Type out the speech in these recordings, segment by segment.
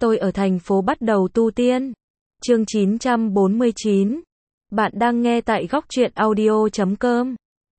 Tôi ở thành phố bắt đầu tu tiên. Chương 949. Bạn đang nghe tại góc truyện audio.com.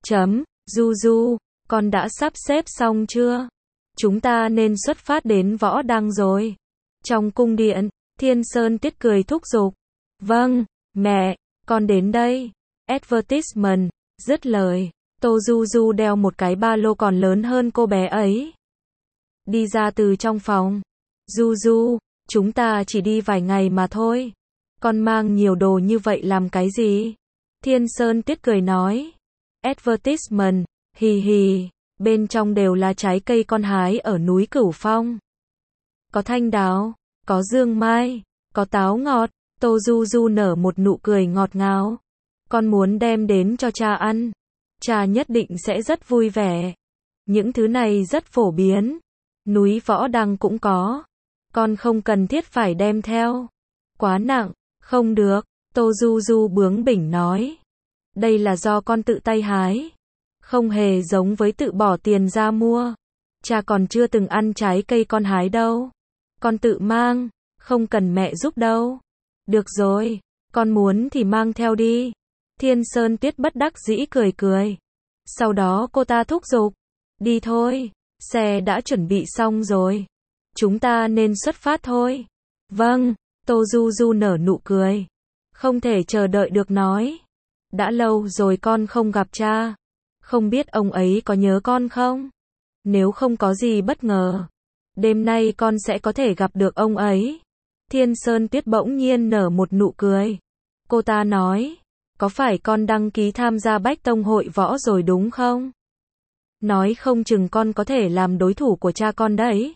Juju, con đã sắp xếp xong chưa? Chúng ta nên xuất phát đến Võ Đăng rồi. Trong cung điện, Thiên Sơn Tiết cười thúc giục. Vâng, mẹ, con đến đây. Advertisement, dứt lời. Tô Juju đeo một cái ba lô còn lớn hơn cô bé ấy. Đi ra từ trong phòng. Juju, chúng ta chỉ đi vài ngày mà thôi. Con mang nhiều đồ như vậy làm cái gì? Thiên Sơn Tiết cười nói. Advertisement, hì hì, bên trong đều là trái cây con hái ở núi Cửu Phong. Có thanh đào, có dương mai, có táo ngọt. Tô Juju nở một nụ cười ngọt ngào. Con muốn đem đến cho cha ăn. Cha nhất định sẽ rất vui vẻ. Những thứ này rất phổ biến. Núi Võ Đăng cũng có. Con không cần thiết phải đem theo. Quá nặng, không được. Tô Juju bướng bỉnh nói. Đây là do con tự tay hái. Không hề giống với tự bỏ tiền ra mua. Cha còn chưa từng ăn trái cây con hái đâu. Con tự mang, không cần mẹ giúp đâu. Được rồi, con muốn thì mang theo đi. Thiên Sơn Tiết bất đắc dĩ cười cười. Sau đó cô ta thúc giục. Đi thôi, xe đã chuẩn bị xong rồi. Chúng ta nên xuất phát thôi. Vâng, Tô Juju nở nụ cười. Không thể chờ đợi được nói. Đã lâu rồi con không gặp cha. Không biết ông ấy có nhớ con không? Nếu không có gì bất ngờ, đêm nay con sẽ có thể gặp được ông ấy. Thiên Sơn Tiết bỗng nhiên nở một nụ cười. Cô ta nói, có phải con đăng ký tham gia Bách Tông hội võ rồi đúng không? Nói không chừng con có thể làm đối thủ của cha con đấy.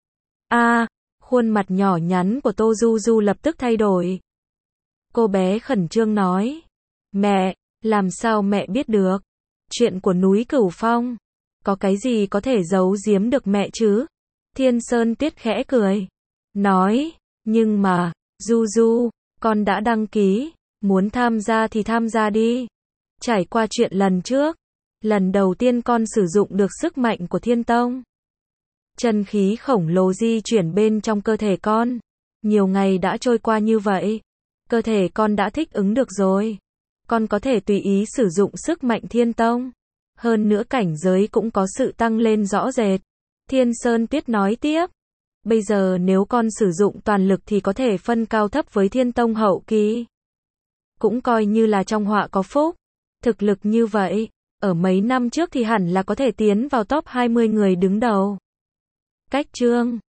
Khuôn mặt nhỏ nhắn của Tô Juju lập tức thay đổi. Cô bé khẩn trương nói. Mẹ, làm sao mẹ biết được? Chuyện của núi Cửu Phong. Có cái gì có thể giấu giếm được mẹ chứ? Thiên Sơn Tiết khẽ cười. Nói, nhưng mà, Juju, con đã đăng ký. Muốn tham gia thì tham gia đi. Trải qua chuyện lần trước. Lần đầu tiên con sử dụng được sức mạnh của Thiên Tông. Chân khí khổng lồ di chuyển bên trong cơ thể con. Nhiều ngày đã trôi qua như vậy. Cơ thể con đã thích ứng được rồi. Con có thể tùy ý sử dụng sức mạnh Thiên Tông. Hơn nữa cảnh giới cũng có sự tăng lên rõ rệt. Thiên Sơn Tiết nói tiếp. Bây giờ nếu con sử dụng toàn lực thì có thể phân cao thấp với Thiên Tông hậu kỳ. Cũng coi như là trong họa có phúc. Thực lực như vậy, ở mấy năm trước thì hẳn là có thể tiến vào top 20 người đứng đầu. Cách chương